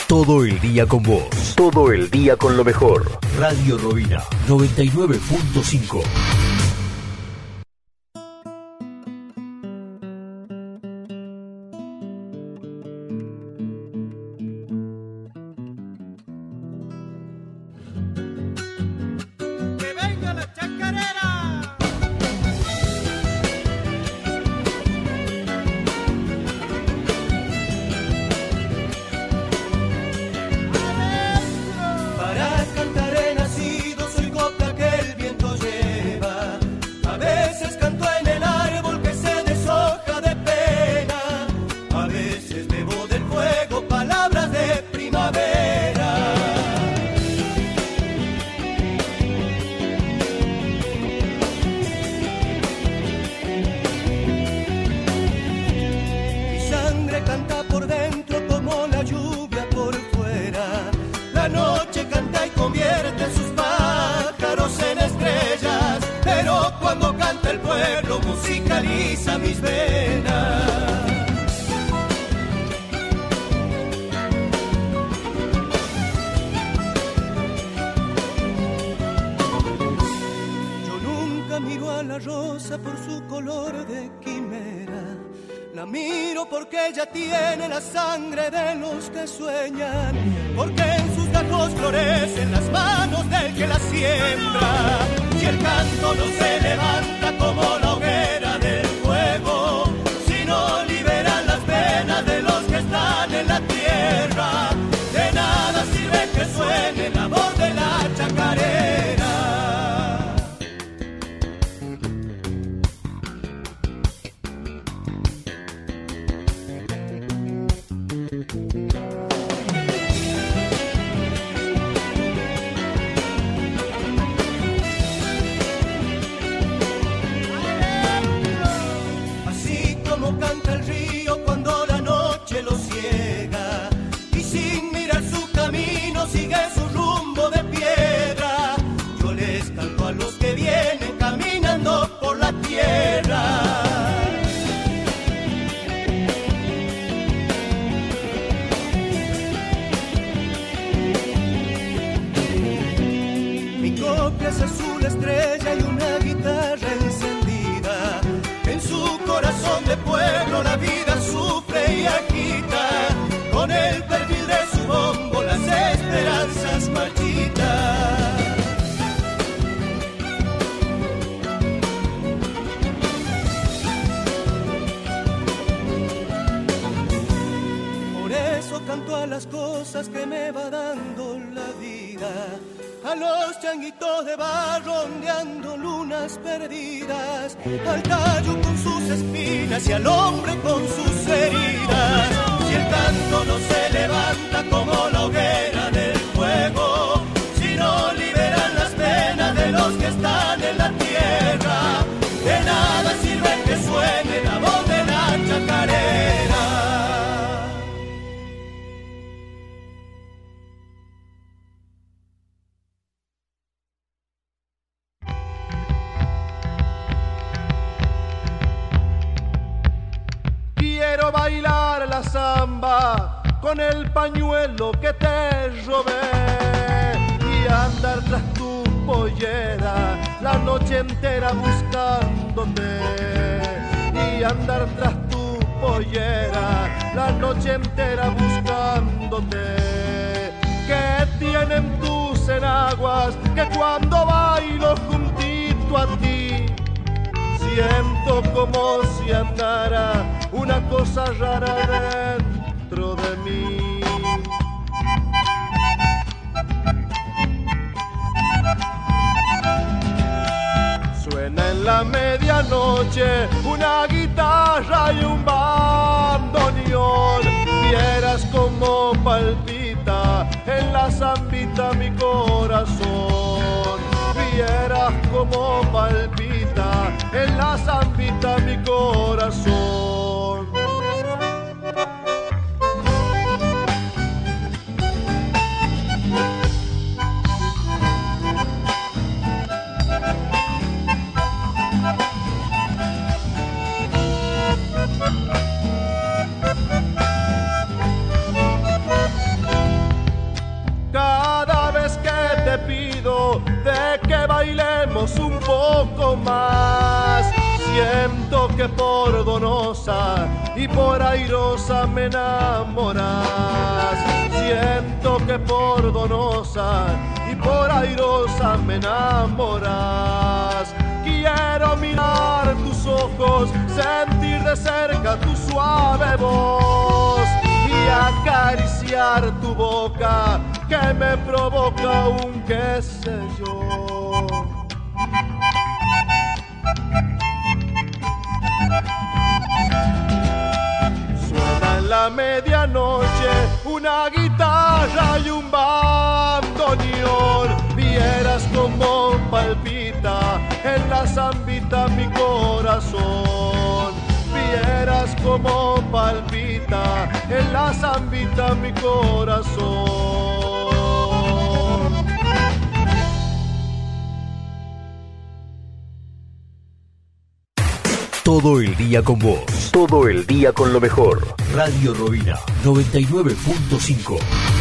Todo el día con vos. Todo el día con lo mejor. Radio Rovira 99.5. Quiero bailar la samba con el pañuelo que te robé y andar tras tu pollera la noche entera buscándote, y andar tras tu pollera la noche entera buscándote. ¿Qué tienen tus enaguas que cuando bailo juntito a ti siento como si andara una cosa rara dentro de mí? Suena en la medianoche una guitarra y un bandoneón. Vieras como palpita en la zambita mi corazón. Vieras como palpita en la zambita mi corazón. queremos un poco más. Siento que por Donosa y por Airosa me enamoras. Siento que por Donosa y por Airosa me enamoras. Quiero mirar tus ojos, sentir de cerca tu suave voz y acariciar tu boca que me provoca un qué sé yo. Suena en la medianoche una guitarra y un bandoneón. Vieras cómo palpita en la zambita mi corazón. Vieras cómo palpita en la zambita mi corazón. Todo el día con vos. Todo el día con lo mejor. Radio Rovira 99.5.